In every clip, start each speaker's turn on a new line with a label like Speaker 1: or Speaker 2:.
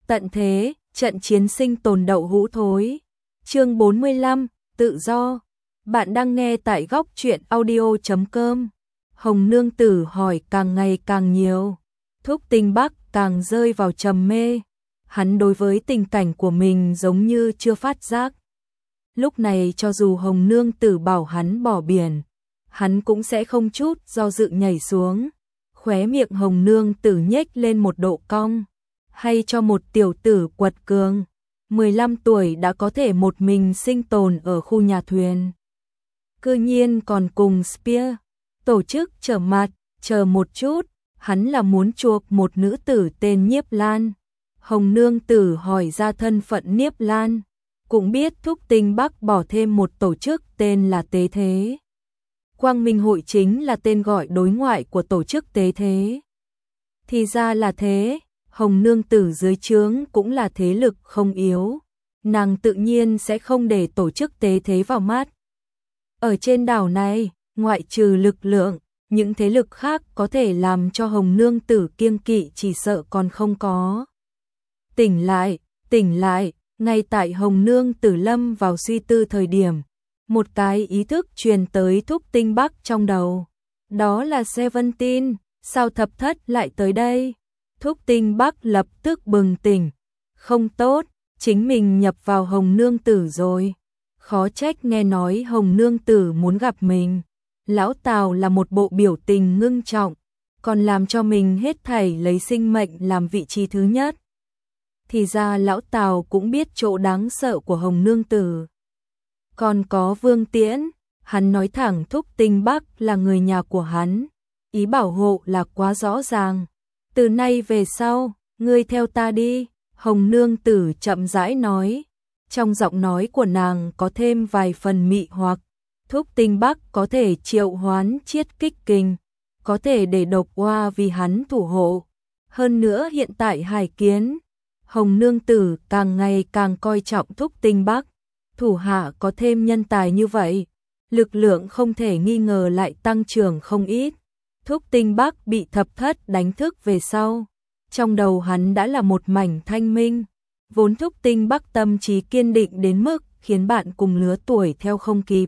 Speaker 1: Tận thế, trận chiến sinh tồn đậu hũ thối. Chương 45, tự do. Bạn đang nghe tại góc truyện audio.com. Hồng Nương Tử hỏi càng ngày càng nhiều. Thúc Tinh Bắc càng rơi vào trầm mê. Hắn đối với tình cảnh của mình giống như chưa phát giác. Lúc này cho dù Hồng Nương Tử bảo hắn bỏ biển, hắn cũng sẽ không chút do dự nhảy xuống. Khóe miệng Hồng Nương Tử nhếch lên một độ cong. Hay cho một tiểu tử quật cường, 15 tuổi đã có thể một mình sinh tồn ở khu nhà thuyền. Cư nhiên còn cùng Spear tổ chức trở mặt, chờ một chút, hắn là muốn chuộc một nữ tử tên Nhiếp Lan. Hồng Nương Tử hỏi ra thân phận Nhiếp Lan, cũng biết Thúc Tinh Bắc bỏ thêm một tổ chức tên là Tế Thế. Quang Minh Hội chính là tên gọi đối ngoại của tổ chức Tế Thế. Thì ra là thế. Hồng Nương Tử dưới trướng cũng là thế lực không yếu, nàng tự nhiên sẽ không để tổ chức Tế Thế vào mắt. Ở trên đảo này, ngoại trừ lực lượng, những thế lực khác có thể làm cho Hồng Nương Tử kiêng kỵ chỉ sợ còn không có. Tỉnh lại, ngay tại Hồng Nương Tử lâm vào suy tư thời điểm, một cái ý thức truyền tới Thúc Tinh Bắc trong đầu. Đó là Seventeen, sao thập thất lại tới đây? Thúc Tinh Bắc lập tức bừng tỉnh. Không tốt, chính mình nhập vào Hồng Nương Tử rồi. Khó trách nghe nói Hồng Nương Tử muốn gặp mình. Lão Tào là một bộ biểu tình ngưng trọng, còn làm cho mình hết thảy lấy sinh mệnh làm vị trí thứ nhất. Thì ra Lão Tào cũng biết chỗ đáng sợ của Hồng Nương Tử. Còn có Vương Tiễn, hắn nói thẳng Thúc Tinh Bắc là người nhà của hắn. Ý bảo hộ là quá rõ ràng. Từ nay về sau, ngươi theo ta đi, Hồng Nương Tử chậm rãi nói. Trong giọng nói của nàng có thêm vài phần mị hoặc. Thúc Tinh Bắc có thể triệu hoán chiết kích kình, có thể để độc oa vì hắn thủ hộ. Hơn nữa hiện tại Hải Kiến, Hồng Nương Tử càng ngày càng coi trọng Thúc Tinh Bắc. Thủ hạ có thêm nhân tài như vậy, lực lượng không thể nghi ngờ lại tăng trưởng không ít. Thúc Tinh Bắc bị thập thất đánh thức về sau, trong đầu hắn đã là một mảnh thanh minh. Vốn Thúc Tinh Bắc tâm trí kiên định đến mức khiến bạn cùng lứa tuổi theo không kịp.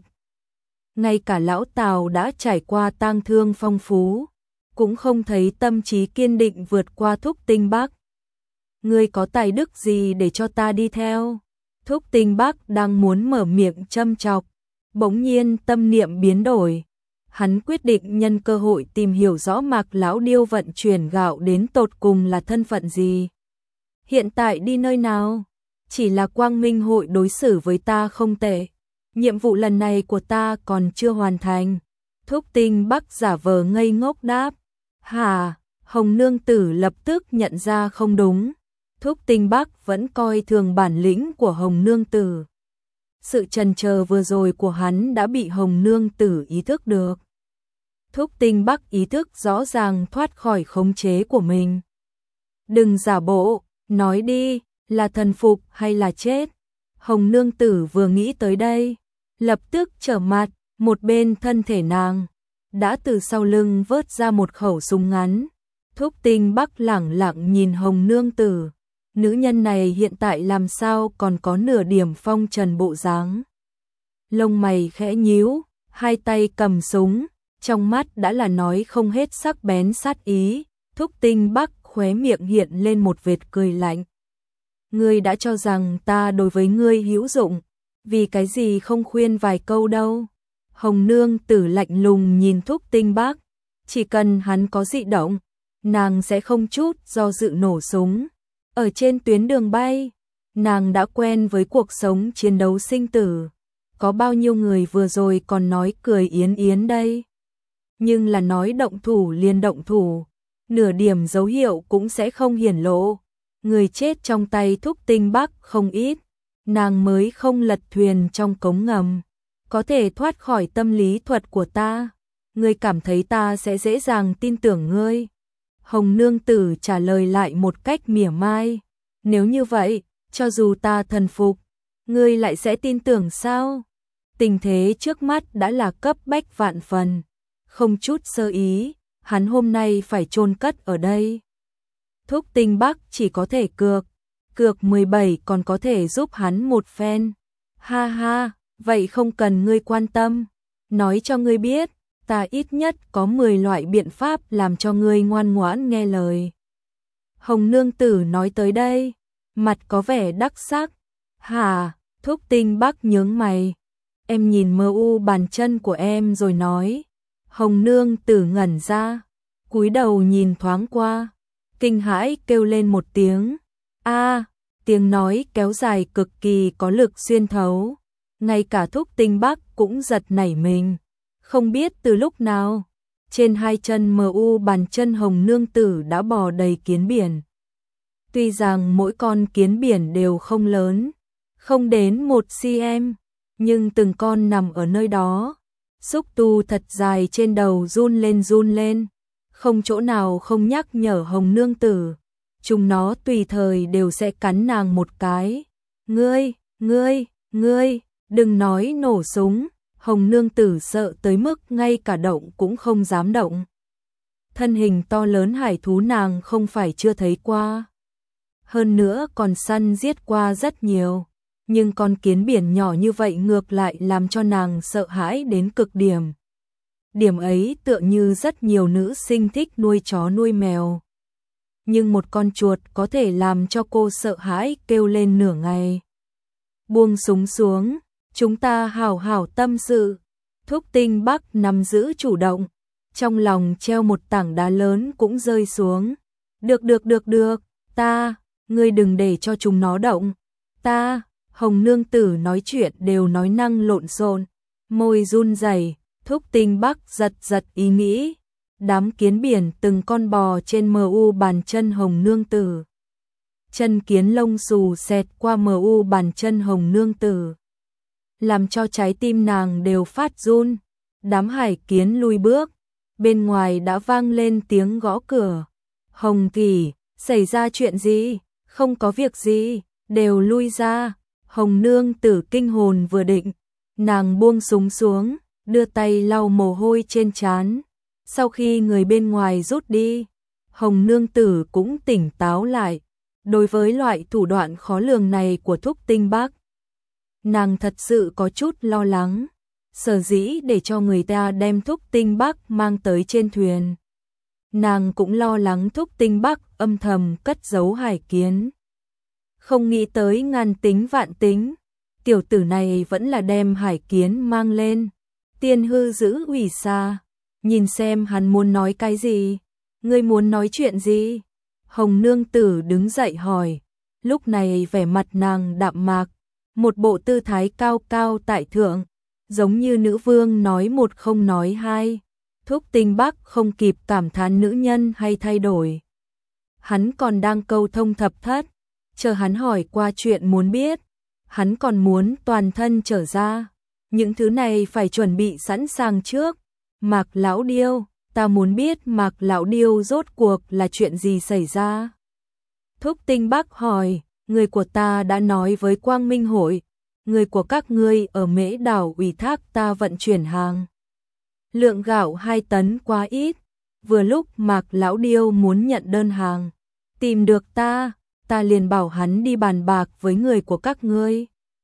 Speaker 1: Ngay cả Lão Tào đã trải qua tang thương phong phú, cũng không thấy tâm trí kiên định vượt qua Thúc Tinh Bắc. Ngươi có tài đức gì để cho ta đi theo? Thúc Tinh Bắc đang muốn mở miệng châm chọc, bỗng nhiên tâm niệm biến đổi. Hắn quyết định nhân cơ hội tìm hiểu rõ Mạc Lão Điêu vận chuyển gạo đến tột cùng là thân phận gì. Hiện tại đi nơi nào? Chỉ là Quang Minh Hội đối xử với ta không tệ. Nhiệm vụ lần này của ta còn chưa hoàn thành. Thúc Tinh Bắc giả vờ ngây ngốc đáp. Hả? Hồng Nương Tử lập tức nhận ra không đúng. Thúc Tinh Bắc vẫn coi thường bản lĩnh của Hồng Nương Tử. Sự chần chờ vừa rồi của hắn đã bị Hồng Nương Tử ý thức được. Thúc Tinh Bắc ý thức rõ ràng thoát khỏi khống chế của mình. Đừng giả bộ, nói đi, là thần phục hay là chết? Hồng Nương Tử vừa nghĩ tới đây, lập tức trở mặt, một bên thân thể nàng đã từ sau lưng vớt ra một khẩu súng ngắn. Thúc Tinh Bắc lẳng lặng nhìn Hồng Nương Tử. Nữ nhân này hiện tại làm sao còn có nửa điểm phong trần bộ dáng. Lông mày khẽ nhíu, hai tay cầm súng, trong mắt đã là nói không hết sắc bén sát ý. Thúc Tinh Bắc khóe miệng hiện lên một vệt cười lạnh. Ngươi đã cho rằng ta đối với ngươi hữu dụng, vì cái gì không khuyên vài câu đâu? Hồng Nương Tử lạnh lùng nhìn Thúc Tinh Bắc, chỉ cần hắn có dị động, nàng sẽ không chút do dự nổ súng. Ở trên tuyến đường bay, nàng đã quen với cuộc sống chiến đấu sinh tử. Có bao nhiêu người vừa rồi còn nói cười yến yến đây. Nhưng là nói động thủ liền động thủ, nửa điểm dấu hiệu cũng sẽ không hiển lộ. Người chết trong tay Thúc Tinh Bắc không ít, nàng mới không lật thuyền trong cống ngầm. Có thể thoát khỏi tâm lý thuật của ta, ngươi cảm thấy ta sẽ dễ dàng tin tưởng ngươi? Hồng Nương Tử trả lời lại một cách mỉa mai. Nếu như vậy, cho dù ta thần phục, ngươi lại sẽ tin tưởng sao? Tình thế trước mắt đã là cấp bách vạn phần. Không chút sơ ý, hắn hôm nay phải chôn cất ở đây. Thúc Tinh Bắc chỉ có thể cược. cược 17 còn có thể giúp hắn một phen. Ha ha, vậy không cần ngươi quan tâm. Nói cho ngươi biết, ta ít nhất có 10 loại biện pháp làm cho ngươi ngoan ngoãn nghe lời. Hồng nương tử nói tới đây, mặt có vẻ đắc sắc. Hả, Thúc Tinh Bắc nhướng mày. Em nhìn mơ u bàn chân của em rồi nói. Hồng nương tử ngẩn ra, cúi đầu nhìn thoáng qua, kinh hãi kêu lên một tiếng. A, tiếng nói kéo dài cực kỳ có lực xuyên thấu. Ngay cả Thúc Tinh Bắc cũng giật nảy mình. Không biết từ lúc nào, trên hai chân mờ u bàn chân hồng nương tử đã bò đầy kiến biển. Tuy rằng mỗi con kiến biển đều không lớn, không đến 1 cm, nhưng từng con nằm ở nơi đó. Xúc tu thật dài trên đầu run lên, không chỗ nào không nhắc nhở hồng nương tử. Chúng nó tùy thời đều sẽ cắn nàng một cái. Ngươi, đừng nói nổ súng. Hồng nương tử sợ tới mức ngay cả động cũng không dám động. Thân hình to lớn hải thú nàng không phải chưa thấy qua. Hơn nữa còn săn giết qua rất nhiều. Nhưng con kiến biển nhỏ như vậy ngược lại làm cho nàng sợ hãi đến cực điểm. Điểm ấy tựa như rất nhiều nữ sinh thích nuôi chó nuôi mèo. Nhưng một con chuột có thể làm cho cô sợ hãi kêu lên nửa ngày. Buông súng xuống, chúng ta hảo hảo tâm sự. Thúc Tinh Bắc nắm giữ chủ động, trong lòng treo một tảng đá lớn cũng rơi xuống. Được, ngươi đừng để cho chúng nó động. Hồng nương tử nói chuyện đều nói năng lộn xộn, môi run rẩy. Thúc Tinh Bắc giật ý nghĩ. Đám kiến biển từng con bò trên mu bàn chân hồng nương tử. Chân kiến lông xù xẹt qua mu bàn chân hồng nương tử, làm cho trái tim nàng đều phát run. Đám hải kiến lui bước, bên ngoài đã vang lên tiếng gõ cửa. Hồng tỷ, xảy ra chuyện gì? Không có việc gì, đều lui ra. Hồng nương tử kinh hồn vừa định, nàng buông súng xuống, đưa tay lau mồ hôi trên trán. Sau khi người bên ngoài rút đi, Hồng nương tử cũng tỉnh táo lại. Đối với loại thủ đoạn khó lường này của Thúc Tinh Bắc, nàng thật sự có chút lo lắng. Sở dĩ để cho người ta đem Thúc Tinh Bắc mang tới trên thuyền, nàng cũng lo lắng Thúc Tinh Bắc âm thầm cất giấu hải kiến. Không nghĩ tới ngàn tính vạn tính, tiểu tử này vẫn là đem hải kiến mang lên. Tiên hư giữ ủy xa, nhìn xem hắn muốn nói cái gì. Ngươi muốn nói chuyện gì? Hồng nương tử đứng dậy hỏi. Lúc này vẻ mặt nàng đạm mạc, một bộ tư thái cao cao tại thượng, giống như nữ vương nói một không nói hai. Thúc Tinh Bắc không kịp cảm thán nữ nhân hay thay đổi. Hắn còn đang câu thông thập thất, chờ hắn hỏi qua chuyện muốn biết, hắn còn muốn toàn thân trở ra. Những thứ này phải chuẩn bị sẵn sàng trước. Mạc lão điêu, ta muốn biết Mạc lão điêu rốt cuộc là chuyện gì xảy ra. Thúc Tinh Bắc hỏi, người của ta đã nói với Quang Minh hội, người của các ngươi ở Mễ đảo ủy thác ta vận chuyển hàng. Lượng gạo 2 tấn quá ít, vừa lúc Mạc lão điêu muốn nhận đơn hàng, tìm được ta liền bảo hắn đi bàn bạc với người của các ngươi.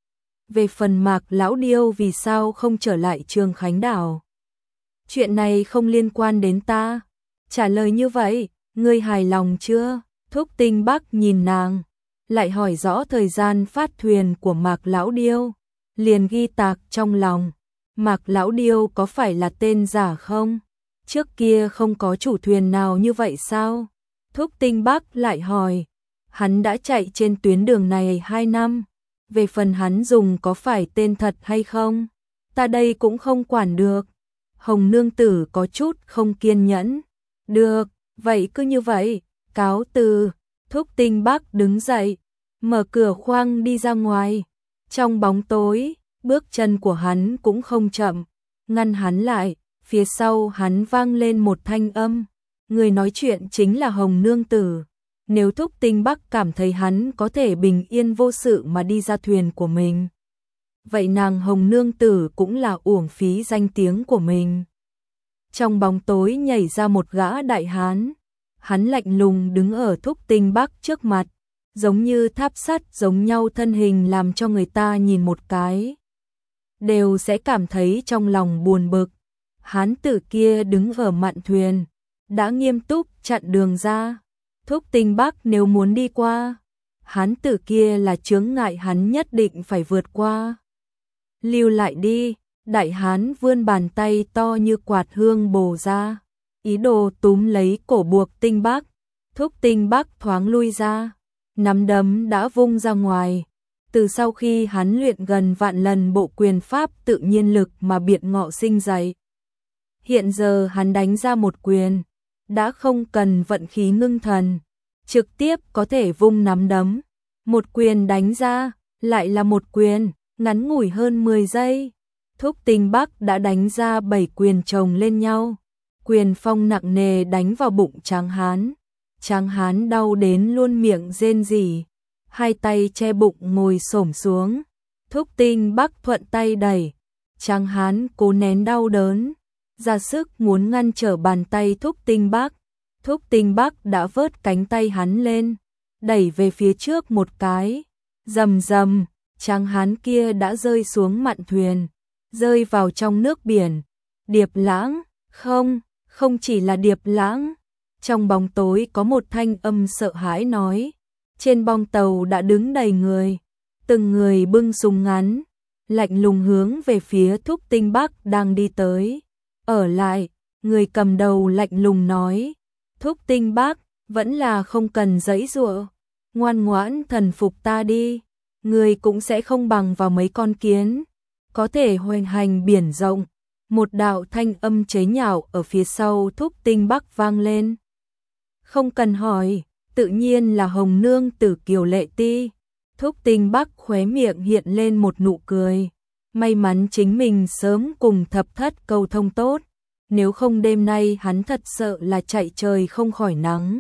Speaker 1: Về phần Mạc lão điêu vì sao không trở lại Trường Khánh đảo, chuyện này không liên quan đến ta. Trả lời như vậy, ngươi hài lòng chưa? Thúc Tinh Bắc nhìn nàng, lại hỏi rõ thời gian phát thuyền của Mạc lão điêu, liền ghi tạc trong lòng. Mạc lão điêu có phải là tên giả không? Trước kia không có chủ thuyền nào như vậy sao? Thúc Tinh Bắc lại hỏi, hắn đã chạy trên tuyến đường này 2 năm, về phần hắn dùng có phải tên thật hay không, ta đây cũng không quản được. Hồng nương tử có chút không kiên nhẫn. Được, vậy cứ như vậy, cáo từ. Thúc Tinh Bắc đứng dậy, mở cửa khoang đi ra ngoài. Trong bóng tối, bước chân của hắn cũng không chậm, ngăn hắn lại. Phía sau hắn vang lên một thanh âm, người nói chuyện chính là Hồng nương tử. Nếu Thúc Tinh Bắc cảm thấy hắn có thể bình yên vô sự mà đi ra thuyền của mình, vậy nàng Hồng nương tử cũng là uổng phí danh tiếng của mình. Trong bóng tối nhảy ra một gã đại hán, hắn lạnh lùng đứng ở Thúc Tinh Bắc trước mặt, giống như tháp sắt giống nhau thân hình làm cho người ta nhìn một cái đều sẽ cảm thấy trong lòng buồn bực. Hán tử kia đứng ở mạn thuyền, đã nghiêm túc chặn đường ra. Thúc Tinh Bắc nếu muốn đi qua, hán tử kia là chướng ngại hắn nhất định phải vượt qua. Lưu lại đi, đại hán vươn bàn tay to như quạt hương bổ ra, ý đồ túm lấy cổ buộc Tinh Bắc. Thúc Tinh Bắc thoáng lui ra, nắm đấm đã vung ra ngoài. Từ sau khi hắn luyện gần vạn lần bộ quyền pháp tự nhiên lực mà biện ngọ sinh dậy. Hiện giờ hắn đánh ra một quyền, đã không cần vận khí ngưng thần, trực tiếp có thể vung nắm đấm. Một quyền đánh ra, lại là một quyền, ngắn ngủi hơn 10 giây. Thúc Tinh Bắc đã đánh ra 7 quyền chồng lên nhau. Quyền phong nặng nề đánh vào bụng Tráng Hán. Tráng Hán đau đến luôn miệng rên rỉ, hai tay che bụng ngồi xổm xuống. Thúc Tinh Bắc thuận tay đẩy, Tráng Hán cố nén đau đớn, ra sức muốn ngăn trở bàn tay Thúc Tinh Bắc. Thúc Tinh Bắc đã vớt cánh tay hắn lên, đẩy về phía trước một cái. Rầm rầm, Tráng Hán kia đã rơi xuống mạn thuyền, rơi vào trong nước biển. Điệp Lãng, không chỉ là Điệp Lãng. Trong bóng tối có một thanh âm sợ hãi nói. Trên bong tàu đã đứng đầy người, từng người bưng súng ngắn, lạnh lùng hướng về phía Thúc Tinh Bắc đang đi tới. Ở lại, người cầm đầu lạnh lùng nói. Thúc Tinh Bắc, vẫn là không cần giãy giụa, ngoan ngoãn thần phục ta đi, người cũng sẽ không bằng vào mấy con kiến, có thể hoành hành biển rộng. Một đạo thanh âm chế nhạo ở phía sau Thúc Tinh Bắc vang lên. Không cần hỏi, tự nhiên là Hồng Nương Tử Kiều Lệ Ti. Thúc Tinh Bắc khóe miệng hiện lên một nụ cười. May mắn chính mình sớm cùng Thập Thất câu thông tốt, nếu không đêm nay hắn thật sợ là chạy trời không khỏi nắng.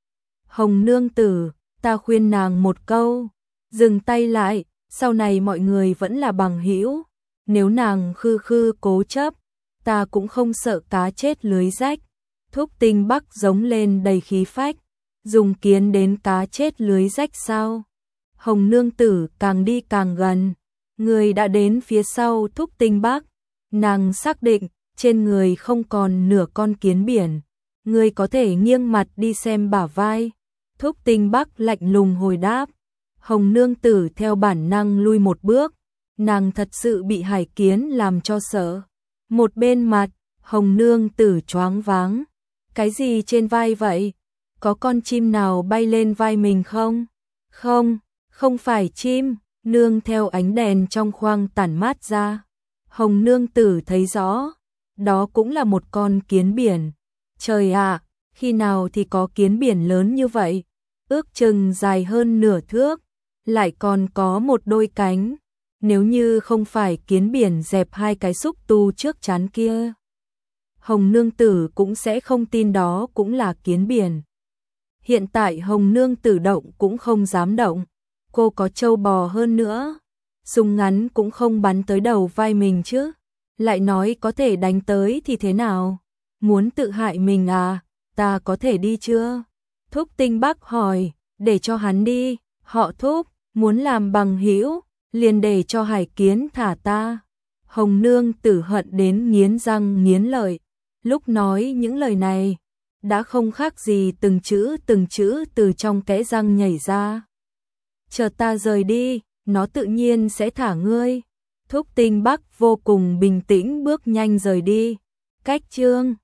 Speaker 1: Hồng Nương Tử, ta khuyên nàng một câu, dừng tay lại, sau này mọi người vẫn là bằng hữu. Nếu nàng khư cố chấp, ta cũng không sợ cá chết lưới rách. Thúc Tinh Bắc giống lên đầy khí phách, dùng kiến đến cá chết lưới rách sao? Hồng Nương Tử càng đi càng gần, người đã đến phía sau Thúc Tinh Bắc, nàng xác định trên người không còn nửa con kiến biển, người có thể nghiêng mặt đi xem bả vai. Thúc Tinh Bắc lạnh lùng hồi đáp. Hồng Nương Tử theo bản năng lui một bước, nàng thật sự bị hải kiến làm cho sợ. Một bên mặt, Hồng Nương Tử choáng váng. Cái gì trên vai vậy? Có con chim nào bay lên vai mình không? Không phải chim, nương theo ánh đèn trong khoang tản mát ra. Hồng Nương Tử thấy rõ, đó cũng là một con kiến biển. Trời ạ, khi nào thì có kiến biển lớn như vậy? Ước chừng dài hơn nửa thước, lại còn có một đôi cánh. Nếu như không phải kiến biển dẹp hai cái xúc tu trước trán kia, Hồng Nương Tử cũng sẽ không tin đó cũng là kiến biển. Hiện tại Hồng Nương Tử động cũng không dám động, cô có trâu bò hơn nữa, súng ngắn cũng không bắn tới đầu vai mình chứ, lại nói có thể đánh tới thì thế nào? Muốn tự hại mình à? Ta có thể đi chưa? Thúc Tinh Bắc hỏi. Để cho hắn đi. Họ Thúc, muốn làm bằng hữu, liền để cho hải kiến thả ta. Hồng Nương Tử hận đến nghiến răng nghiến lợi. Lúc nói những lời này, đã không khác gì từng chữ từ trong kẽ răng nhảy ra. Chờ ta rời đi, nó tự nhiên sẽ thả ngươi. Thúc Tinh Bắc vô cùng bình tĩnh bước nhanh rời đi. Cách chương